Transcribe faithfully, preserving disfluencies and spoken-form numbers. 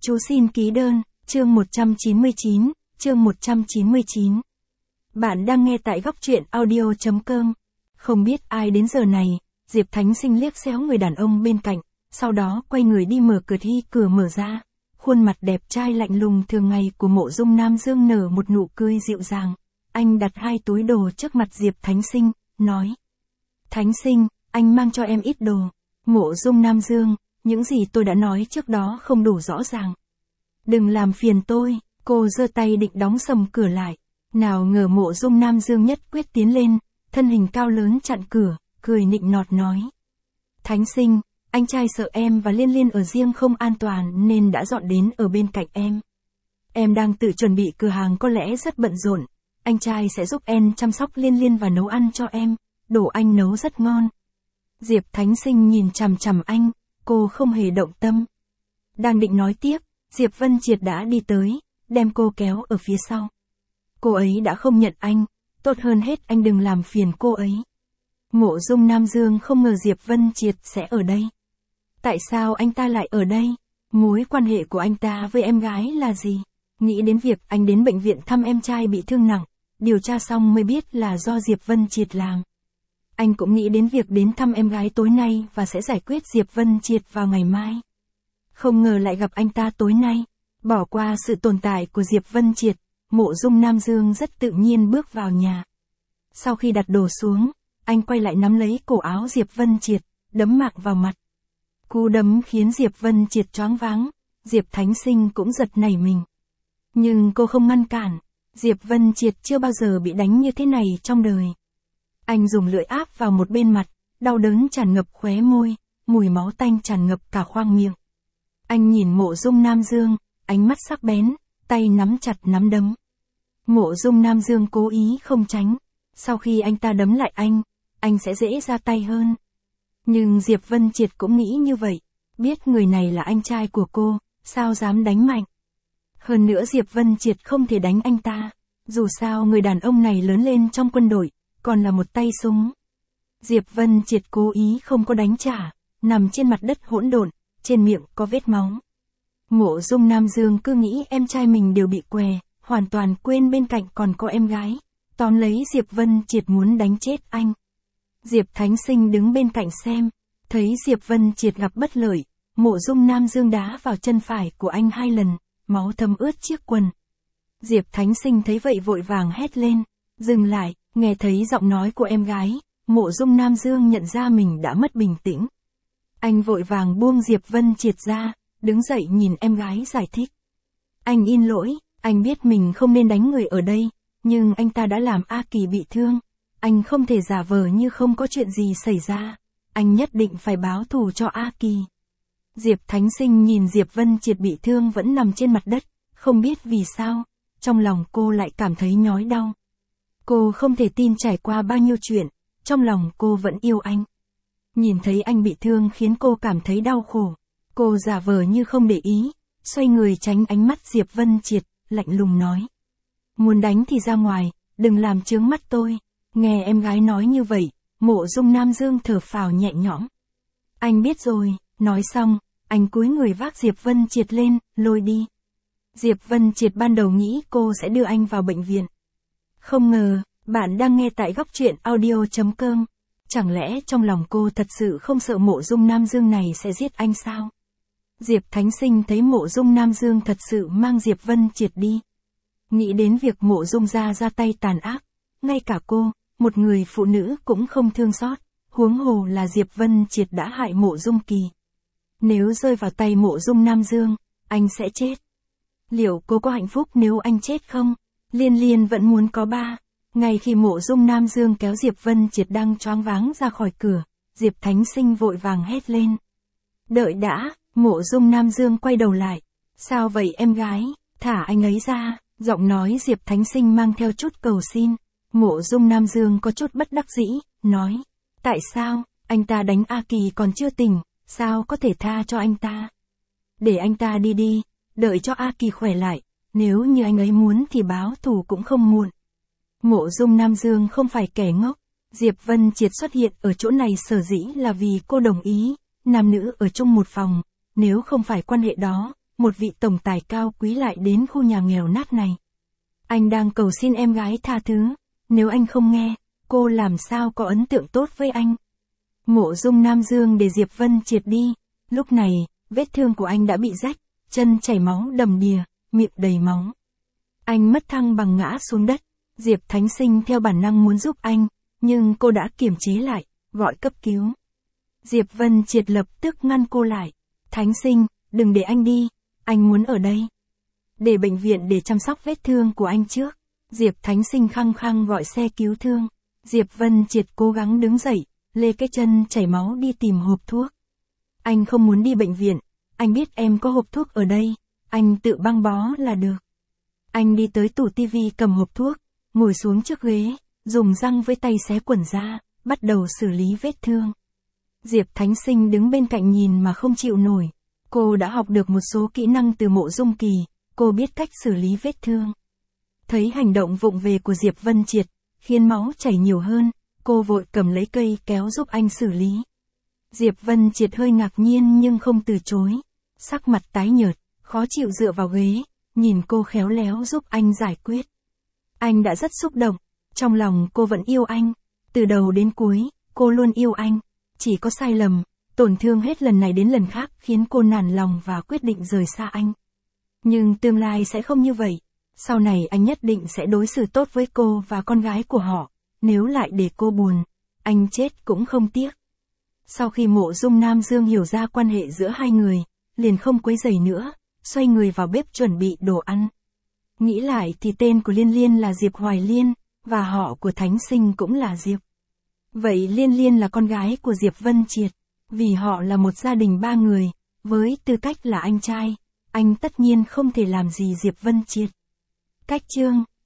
Chú xin ký đơn, chương một trăm chín mươi chín, chương một trăm chín mươi chín. Bạn đang nghe tại góc truyện audio chấm com. Không biết ai đến giờ này, Diệp Thánh Sinh liếc xéo người đàn ông bên cạnh, sau đó quay người đi mở cửa thi cửa mở ra. Khuôn mặt đẹp trai lạnh lùng thường ngày của Mộ Dung Nam Dương nở một nụ cười dịu dàng. Anh đặt hai túi đồ trước mặt Diệp Thánh Sinh, nói. Thánh Sinh, anh mang cho em ít đồ. Mộ Dung Nam Dương, những gì tôi đã nói trước đó không đủ rõ ràng. Đừng làm phiền tôi, cô giơ tay định đóng sầm cửa lại. Nào ngờ Mộ Dung Nam Dương nhất quyết tiến lên, thân hình cao lớn chặn cửa, cười nịnh nọt nói. Thánh Sinh, anh trai sợ em và Liên Liên ở riêng không an toàn nên đã dọn đến ở bên cạnh em. Em đang tự chuẩn bị cửa hàng có lẽ rất bận rộn, anh trai sẽ giúp em chăm sóc Liên Liên và nấu ăn cho em, đồ anh nấu rất ngon. Diệp Thánh Sinh nhìn chằm chằm anh, cô không hề động tâm. Đang định nói tiếp, Diệp Vân Triệt đã đi tới, đem cô kéo ở phía sau. Cô ấy đã không nhận anh, tốt hơn hết anh đừng làm phiền cô ấy. Mộ Dung Nam Dương không ngờ Diệp Vân Triệt sẽ ở đây. Tại sao anh ta lại ở đây? Mối quan hệ của anh ta với em gái là gì? Nghĩ đến việc anh đến bệnh viện thăm em trai bị thương nặng, điều tra xong mới biết là do Diệp Vân Triệt làm. Anh cũng nghĩ đến việc đến thăm em gái tối nay và sẽ giải quyết Diệp Vân Triệt vào ngày mai. Không ngờ lại gặp anh ta tối nay. Bỏ qua sự tồn tại của Diệp Vân Triệt, Mộ Dung Nam Dương rất tự nhiên bước vào nhà. Sau khi đặt đồ xuống, anh quay lại nắm lấy cổ áo Diệp Vân Triệt, đấm mạnh vào mặt. Cú đấm khiến Diệp Vân Triệt choáng váng, Diệp Thánh Sinh cũng giật nảy mình. Nhưng cô không ngăn cản, Diệp Vân Triệt chưa bao giờ bị đánh như thế này trong đời. Anh dùng lưỡi áp vào một bên mặt, đau đớn tràn ngập khóe môi, mùi máu tanh tràn ngập cả khoang miệng. Anh nhìn Mộ Dung Nam Dương, ánh mắt sắc bén, tay nắm chặt nắm đấm. Mộ Dung Nam Dương cố ý không tránh, sau khi anh ta đấm lại anh, anh sẽ dễ ra tay hơn. Nhưng Diệp Vân Triệt cũng nghĩ như vậy, biết người này là anh trai của cô, sao dám đánh mạnh. Hơn nữa Diệp Vân Triệt không thể đánh anh ta, dù sao người đàn ông này lớn lên trong quân đội, còn là một tay súng. Diệp Vân Triệt cố ý không có đánh trả, nằm trên mặt đất hỗn độn, trên miệng có vết máu. Mộ Dung Nam Dương cứ nghĩ em trai mình đều bị què, hoàn toàn quên bên cạnh còn có em gái, tóm lấy Diệp Vân Triệt muốn đánh chết anh. Diệp Thánh Sinh đứng bên cạnh xem, thấy Diệp Vân Triệt gặp bất lợi, Mộ Dung Nam Dương đá vào chân phải của anh hai lần, máu thấm ướt chiếc quần. Diệp Thánh Sinh thấy vậy vội vàng hét lên, dừng lại, nghe thấy giọng nói của em gái, Mộ Dung Nam Dương nhận ra mình đã mất bình tĩnh. Anh vội vàng buông Diệp Vân Triệt ra, đứng dậy nhìn em gái giải thích. Anh in lỗi, anh biết mình không nên đánh người ở đây, nhưng anh ta đã làm A Kỳ bị thương. Anh không thể giả vờ như không có chuyện gì xảy ra. Anh nhất định phải báo thù cho A Kỳ. Diệp Thánh Sinh nhìn Diệp Vân Triệt bị thương vẫn nằm trên mặt đất, không biết vì sao, trong lòng cô lại cảm thấy nhói đau. Cô không thể tin trải qua bao nhiêu chuyện, trong lòng cô vẫn yêu anh. Nhìn thấy anh bị thương khiến cô cảm thấy đau khổ. Cô giả vờ như không để ý, xoay người tránh ánh mắt Diệp Vân Triệt, lạnh lùng nói. Muốn đánh thì ra ngoài, đừng làm chướng mắt tôi. Nghe em gái nói như vậy, Mộ Dung Nam Dương thở phào nhẹ nhõm. Anh biết rồi, nói xong, anh cúi người vác Diệp Vân Triệt lên, lôi đi. Diệp Vân Triệt ban đầu nghĩ cô sẽ đưa anh vào bệnh viện. Không ngờ, bạn đang nghe tại góc truyện audio chấm com. Chẳng lẽ trong lòng cô thật sự không sợ Mộ Dung Nam Dương này sẽ giết anh sao? Diệp Thánh Sinh thấy Mộ Dung Nam Dương thật sự mang Diệp Vân Triệt đi. Nghĩ đến việc Mộ Dung gia ra tay tàn ác, ngay cả cô, một người phụ nữ cũng không thương xót, huống hồ là Diệp Vân Triệt đã hại Mộ Dung Kỳ. Nếu rơi vào tay Mộ Dung Nam Dương, anh sẽ chết. Liệu cô có hạnh phúc nếu anh chết không? Liên Liên vẫn muốn có ba. Ngay khi Mộ Dung Nam Dương kéo Diệp Vân Triệt đang choáng váng ra khỏi cửa, Diệp Thánh Sinh vội vàng hét lên. Đợi đã, Mộ Dung Nam Dương quay đầu lại. Sao vậy em gái, thả anh ấy ra, giọng nói Diệp Thánh Sinh mang theo chút cầu xin. Mộ Dung Nam Dương có chút bất đắc dĩ, nói. Tại sao, anh ta đánh A Kỳ còn chưa tỉnh, sao có thể tha cho anh ta? Để anh ta đi đi, đợi cho A Kỳ khỏe lại, nếu như anh ấy muốn thì báo thù cũng không muộn. Mộ Dung Nam Dương không phải kẻ ngốc, Diệp Vân Triệt xuất hiện ở chỗ này sở dĩ là vì cô đồng ý, nam nữ ở chung một phòng, nếu không phải quan hệ đó, một vị tổng tài cao quý lại đến khu nhà nghèo nát này. Anh đang cầu xin em gái tha thứ, nếu anh không nghe, cô làm sao có ấn tượng tốt với anh. Mộ Dung Nam Dương để Diệp Vân Triệt đi, lúc này, vết thương của anh đã bị rách, chân chảy máu đầm đìa, miệng đầy máu. Anh mất thăng bằng ngã xuống đất, Diệp Thánh Sinh theo bản năng muốn giúp anh, nhưng cô đã kiềm chế lại, gọi cấp cứu. Diệp Vân Triệt lập tức ngăn cô lại. Thánh Sinh, đừng để anh đi, anh muốn ở đây. Để bệnh viện để chăm sóc vết thương của anh trước. Diệp Thánh Sinh khăng khăng gọi xe cứu thương. Diệp Vân Triệt cố gắng đứng dậy, lê cái chân chảy máu đi tìm hộp thuốc. Anh không muốn đi bệnh viện, anh biết em có hộp thuốc ở đây, anh tự băng bó là được. Anh đi tới tủ tivi cầm hộp thuốc, ngồi xuống trước ghế, dùng răng với tay xé quần ra, bắt đầu xử lý vết thương. Diệp Thánh Sinh đứng bên cạnh nhìn mà không chịu nổi. Cô đã học được một số kỹ năng từ Mộ Dung Kỳ, cô biết cách xử lý vết thương. Thấy hành động vụng về của Diệp Vân Triệt, khiến máu chảy nhiều hơn, cô vội cầm lấy cây kéo giúp anh xử lý. Diệp Vân Triệt hơi ngạc nhiên nhưng không từ chối. Sắc mặt tái nhợt, khó chịu dựa vào ghế, nhìn cô khéo léo giúp anh giải quyết. Anh đã rất xúc động, trong lòng cô vẫn yêu anh. Từ đầu đến cuối, cô luôn yêu anh. Chỉ có sai lầm, tổn thương hết lần này đến lần khác khiến cô nản lòng và quyết định rời xa anh. Nhưng tương lai sẽ không như vậy. Sau này anh nhất định sẽ đối xử tốt với cô và con gái của họ. Nếu lại để cô buồn, anh chết cũng không tiếc. Sau khi Mộ Dung Nam Dương hiểu ra quan hệ giữa hai người, liền không quấy rầy nữa, xoay người vào bếp chuẩn bị đồ ăn. Nghĩ lại thì tên của Liên Liên là Diệp Hoài Liên, và họ của Thánh Sinh cũng là Diệp. Vậy Liên Liên là con gái của Diệp Vân Triệt, vì họ là một gia đình ba người, với tư cách là anh trai, anh tất nhiên không thể làm gì Diệp Vân Triệt. Cách chương